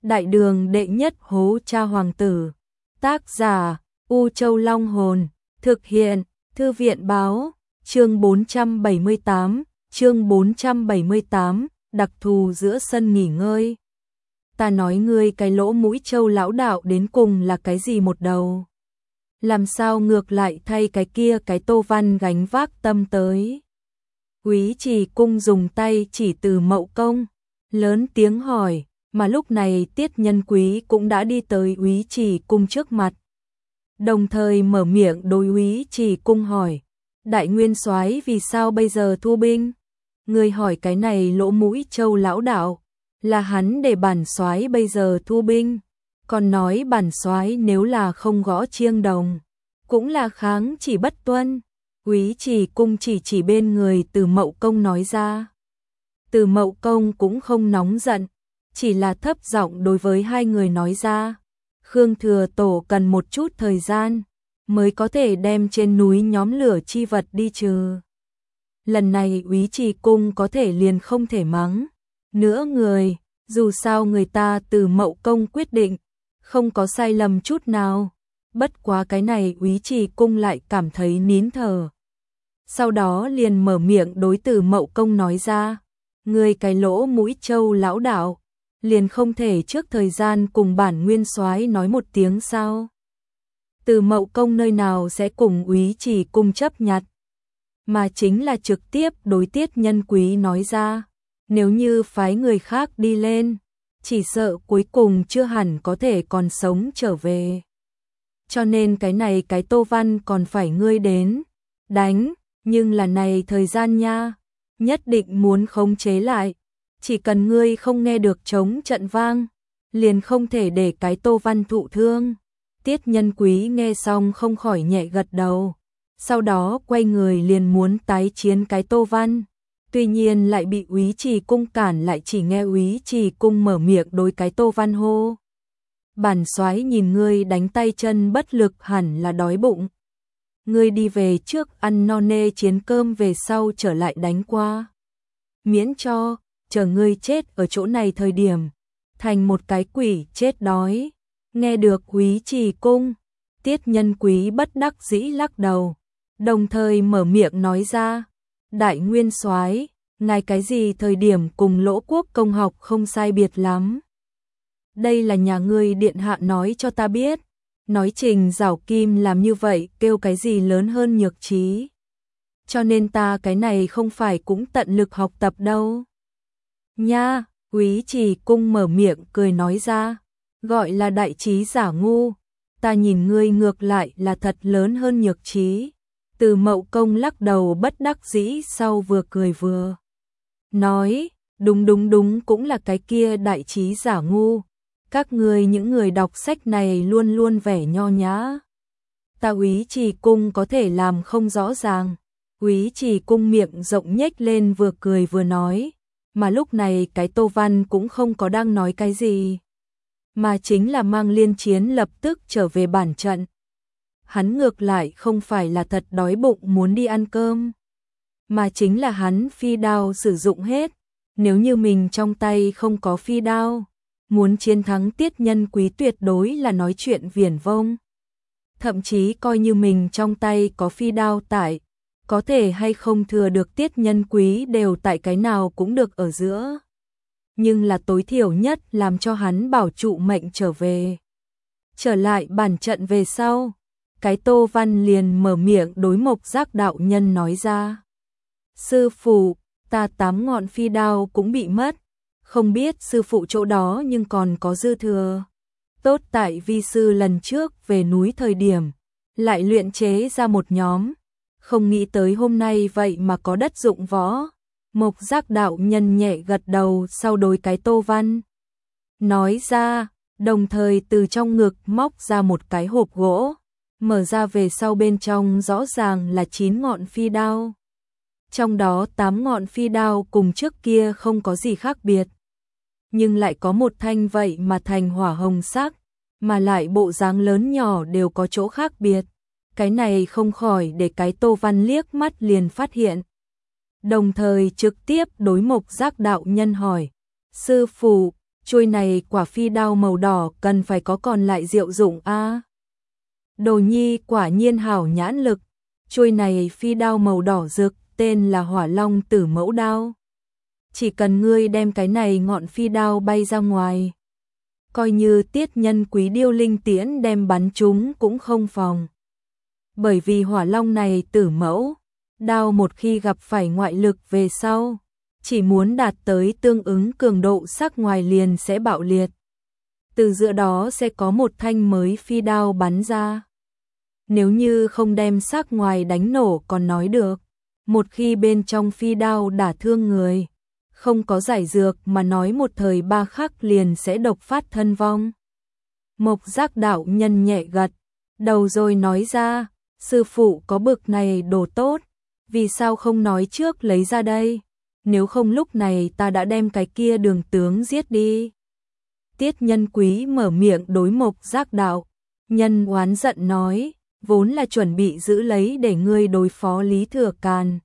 Đại đường đệ nhất hố cha hoàng tử. Tác giả U Châu Long Hồn. Thực hiện Thư viện Báo. Chương 478, đặc thù giữa sân nghỉ ngơi. Ta nói ngươi cái lỗ mũi Châu lão đạo đến cùng là cái gì một đầu? Làm sao ngược lại thay cái kia cái Tô Văn gánh vác tâm tới? Úy Trì Cung dùng tay chỉ Từ Mậu Công, lớn tiếng hỏi, mà lúc này Tiết Nhân Quý cũng đã đi tới Úy Trì Cung trước mặt. Đồng thời mở miệng đối Úy Trì Cung hỏi, Đại Nguyên Soái vì sao bây giờ thu binh? Người hỏi cái này lỗ mũi Châu lão đạo, là hắn để bản soái bây giờ thu binh, còn nói bản soái nếu là không gõ chiêng đồng, cũng là kháng chỉ bất tuân. Úy Trì Cung chỉ bên người Từ Mậu Công nói ra. Từ Mậu Công cũng không nóng giận, chỉ là thấp giọng đối với hai người nói ra, Khương Thừa Tổ cần một chút thời gian mới có thể đem trên núi nhóm lửa chi vật đi trừ. Lần này Úy Trì Cung có thể liền không thể mắng nữa người, dù sao người ta Từ Mậu Công quyết định không có sai lầm chút nào. Bất quá cái này Úy Trì Cung lại cảm thấy nín thở. Sau đó liền mở miệng đối Từ Mậu Công nói ra, người cái lỗ mũi Châu lão đạo, liền không thể trước thời gian cùng bản nguyên soái nói một tiếng sao? Từ Mậu Công nơi nào sẽ cùng Úy Trì Cung chấp nhặt, mà chính là trực tiếp đối Tiết Nhân Quý nói ra, nếu như phái người khác đi lên, chỉ sợ cuối cùng chưa hẳn có thể còn sống trở về. Cho nên cái này cái Tô Văn còn phải ngươi đến đánh, nhưng là này thời gian nha, nhất định muốn khống chế lại, chỉ cần ngươi không nghe được trống trận vang, liền không thể để cái Tô Văn thụ thương. Tiết Nhân Quý nghe xong không khỏi nhẹ gật đầu, sau đó quay người liền muốn tái chiến cái Tô Văn, tuy nhiên lại bị Úy Trì Cung cản lại, chỉ nghe Úy Trì Cung mở miệng đối cái Tô Văn hô, bản soái nhìn ngươi đánh tay chân bất lực hẳn là đói bụng, ngươi đi về trước ăn no nê chiến cơm về sau trở lại đánh qua, miễn cho chờ ngươi chết ở chỗ này thời điểm thành một cái quỷ chết đói. Nghe được Úy Trì Cung, Tiết Nhân Quý bất đắc dĩ lắc đầu, đồng thời mở miệng nói ra, Đại Nguyên Soái, ngài cái gì thời điểm cùng Lỗ Quốc Công học không sai biệt lắm? Đây là nhà ngươi điện hạ nói cho ta biết, nói Trình Giảo Kim làm như vậy kêu cái gì lớn hơn nhược trí. Cho nên ta cái này không phải cũng tận lực học tập đâu. Nha, Úy Trì Cung mở miệng cười nói ra, gọi là đại trí giả ngu, ta nhìn ngươi ngược lại là thật lớn hơn nhược trí. Từ Mậu Công lắc đầu bất đắc dĩ, sau vừa cười vừa nói, đúng cũng là cái kia đại trí giả ngu. Các ngươi những người đọc sách này luôn luôn vẻ nho nhã, ta Úy Trì Cung có thể làm không rõ ràng. Úy Trì Cung miệng rộng nhếch lên vừa cười vừa nói, mà lúc này cái Tô Văn cũng không có đang nói cái gì, mà chính là mang liên chiến lập tức trở về bản trận. Hắn ngược lại không phải là thật đói bụng muốn đi ăn cơm, mà chính là hắn phi đao sử dụng hết, nếu như mình trong tay không có phi đao, muốn chiến thắng Tiết Nhân Quý tuyệt đối là nói chuyện viển vông. Thậm chí coi như mình trong tay có phi đao tại, có thể hay không thừa được Tiết Nhân Quý đều tại cái nào cũng được ở giữa. Nhưng là tối thiểu nhất làm cho hắn bảo trụ mệnh trở về. Trở lại bản trận về sau, cái Tô Văn liền mở miệng đối Mộc Giác đạo nhân nói ra, sư phụ, ta 8 ngọn phi đao cũng bị mất, không biết sư phụ chỗ đó nhưng còn có dư thừa. Tốt tại vi sư lần trước về núi thời điểm, lại luyện chế ra một nhóm, không nghĩ tới hôm nay vậy mà có đất dụng võ. Mộc Giác đạo nhân nhẹ gật đầu, sau đối cái Tô Văn nói ra, đồng thời từ trong ngực móc ra một cái hộp gỗ, mở ra về sau bên trong rõ ràng là 9 ngọn phi đao. Trong đó 8 ngọn phi đao cùng trước kia không có gì khác biệt, nhưng lại có một thanh vậy mà thành hỏa hồng sắc, mà lại bộ dáng lớn nhỏ đều có chỗ khác biệt. Cái này không khỏi để cái Tô Văn liếc mắt liền phát hiện. Đồng thời trực tiếp đối Mộc Giác đạo nhân hỏi, sư phụ, chuôi này quả phi đao màu đỏ cần phải có còn lại diệu dụng a. Đồ nhi quả nhiên hảo nhãn lực, chuôi này phi đao màu đỏ rực, tên là Hỏa Long Tử Mẫu Đao. Chỉ cần ngươi đem cái này ngọn phi đao bay ra ngoài, coi như Tiết Nhân Quý điêu linh tiễn đem bắn chúng cũng không phòng. Bởi vì hỏa long này tử mẫu, đao một khi gặp phải ngoại lực về sau, chỉ muốn đạt tới tương ứng cường độ sắc ngoài liền sẽ bạo liệt. Từ giữa đó sẽ có một thanh mới phi đao bắn ra. Nếu như không đem sắc ngoài đánh nổ còn nói được, một khi bên trong phi đao đả thương người, không có giải dược mà nói một thời ba khắc liền sẽ độc phát thân vong. Mộc Giác đạo nhân nhẹ gật đầu rồi nói ra, sư phụ có bực này đồ tốt, vì sao không nói trước lấy ra đây, nếu không lúc này ta đã đem cái kia Đường tướng giết đi. Tiết Nhân Quý mở miệng đối Mộc Giác đạo nhân oán giận nói, vốn là chuẩn bị giữ lấy để ngươi đối phó Lý Thừa Càn.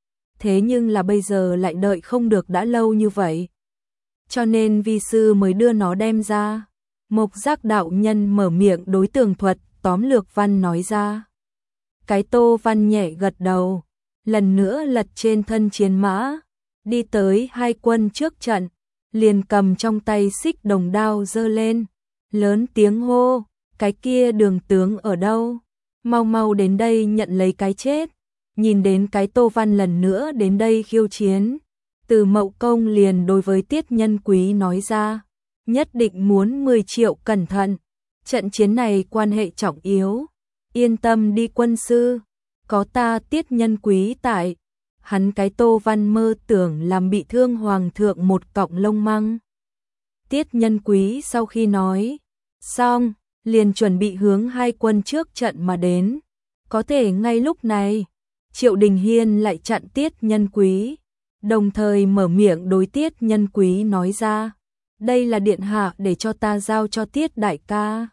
Thế nhưng là bây giờ lại đợi không được đã lâu như vậy. Cho nên vi sư mới đưa nó đem ra. Mộc Giác đạo nhân mở miệng đối Tường Thuật tóm lược văn nói ra. Cái Tô Văn nhẹ gật đầu, lần nữa lật trên thân chiến mã, đi tới hai quân trước trận, liền cầm trong tay xích đồng đao giơ lên, lớn tiếng hô, cái kia Đường tướng ở đâu? Mau mau đến đây nhận lấy cái chết. Nhìn đến cái Tô Văn lần nữa đến đây khiêu chiến, Từ Mậu Công liền đối với Tiết Nhân Quý nói ra, nhất định muốn 10 triệu cẩn thận, trận chiến này quan hệ trọng yếu, yên tâm đi quân sư, có ta Tiết Nhân Quý tại, hắn cái Tô Văn mơ tưởng làm bị thương hoàng thượng một cọng lông măng. Tiết Nhân Quý sau khi nói xong, liền chuẩn bị hướng hai quân trước trận mà đến, có thể ngay lúc này Triệu Đình Hiên lại chặn Tiết Nhân Quý, đồng thời mở miệng đối Tiết Nhân Quý nói ra, đây là điện hạ để cho ta giao cho Tiết đại ca.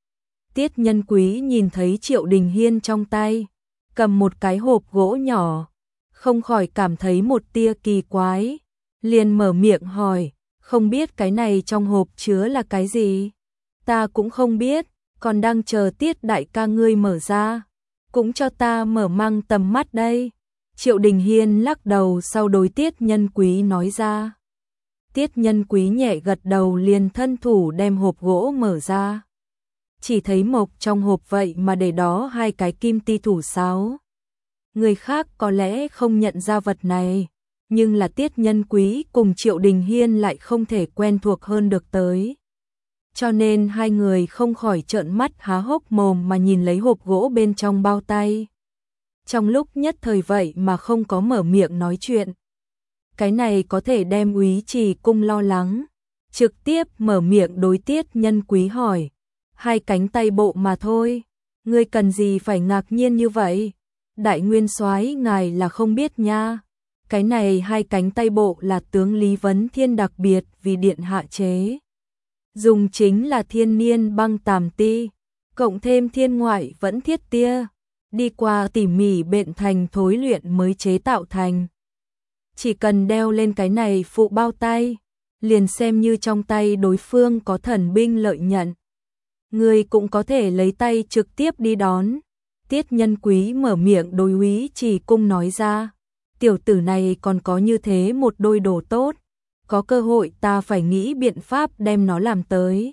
Tiết Nhân Quý nhìn thấy Triệu Đình Hiên trong tay, cầm một cái hộp gỗ nhỏ, không khỏi cảm thấy một tia kỳ quái, liền mở miệng hỏi, không biết cái này trong hộp chứa là cái gì? Ta cũng không biết, còn đang chờ Tiết đại ca ngươi mở ra. Cũng cho ta mở mang tầm mắt đây. Triệu Đình Hiên lắc đầu sau đối Tiết Nhân Quý nói ra. Tiết Nhân Quý nhẹ gật đầu liền thân thủ đem hộp gỗ mở ra. Chỉ thấy mộc trong hộp vậy mà để đó hai cái kim ti thủ sáo. Người khác có lẽ không nhận ra vật này, nhưng là Tiết Nhân Quý cùng Triệu Đình Hiên lại không thể quen thuộc hơn được tới. Cho nên hai người không khỏi trợn mắt há hốc mồm mà nhìn lấy hộp gỗ bên trong bao tay. Trong lúc nhất thời vậy mà không có mở miệng nói chuyện. Cái này có thể đem Úy Trì Cung lo lắng, trực tiếp mở miệng đối Tiết Nhân Quý hỏi, hai cánh tay bộ mà thôi, ngươi cần gì phải ngạc nhiên như vậy? Đại nguyên soái ngài là không biết nha, cái này hai cánh tay bộ là tướng Lý Vấn Thiên đặc biệt vì điện hạ chế. Dùng chính là thiên niên băng tàm ti, cộng thêm thiên ngoại vẫn thiết tia, đi qua tỉ mỉ bện thành thối luyện mới chế tạo thành. Chỉ cần đeo lên cái này phụ bao tay, liền xem như trong tay đối phương có thần binh lợi nhận. Người cũng có thể lấy tay trực tiếp đi đón. Tiết Nhân Quý mở miệng đối Úy Trì Cung nói ra, tiểu tử này còn có như thế một đôi đồ tốt. Có cơ hội ta phải nghĩ biện pháp đem nó làm tới.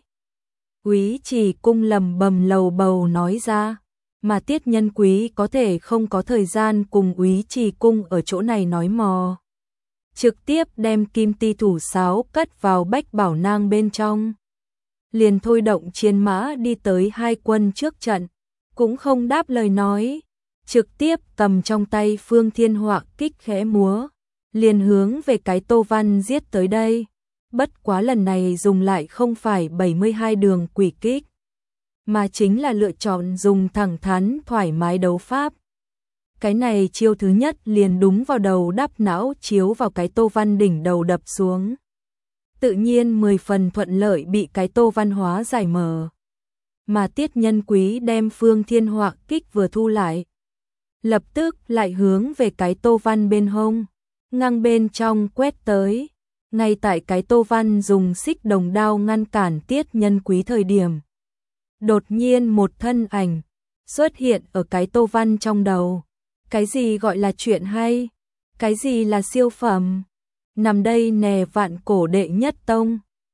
Úy Trì Cung lầm bầm lầu bầu nói ra, mà Tiết Nhân Quý có thể không có thời gian cùng Úy Trì Cung ở chỗ này nói mò. Trực tiếp đem kim ti thủ sáo cất vào bách bảo nang bên trong. Liền thôi động chiến mã đi tới hai quân trước trận, cũng không đáp lời nói. Trực tiếp cầm trong tay Phương Thiên Họa kích khẽ múa. Liền hướng về cái Tô Văn giết tới đây. Bất quá lần này dùng lại không phải 72 đường quỷ kích, mà chính là lựa chọn dùng thẳng thắn thoải mái đấu pháp. Cái này chiêu thứ nhất liền đúng vào đầu đắp não chiếu vào cái Tô Văn đỉnh đầu đập xuống. Tự nhiên 10 phần thuận lợi bị cái Tô Văn hóa giải mở. Mà Tiết Nhân Quý đem Phương Thiên Họa kích vừa thu lại, lập tức lại hướng về cái Tô Văn bên hông, ngang bên trong quét tới. Ngay tại cái Tô Văn dùng xích đồng đao ngăn cản Tiết Nhân Quý thời điểm. Đột nhiên một thân ảnh xuất hiện ở cái Tô Văn trong đầu. Cái gì gọi là chuyện hay? Cái gì là siêu phẩm? Nằm đây nè, Vạn Cổ đệ nhất tông.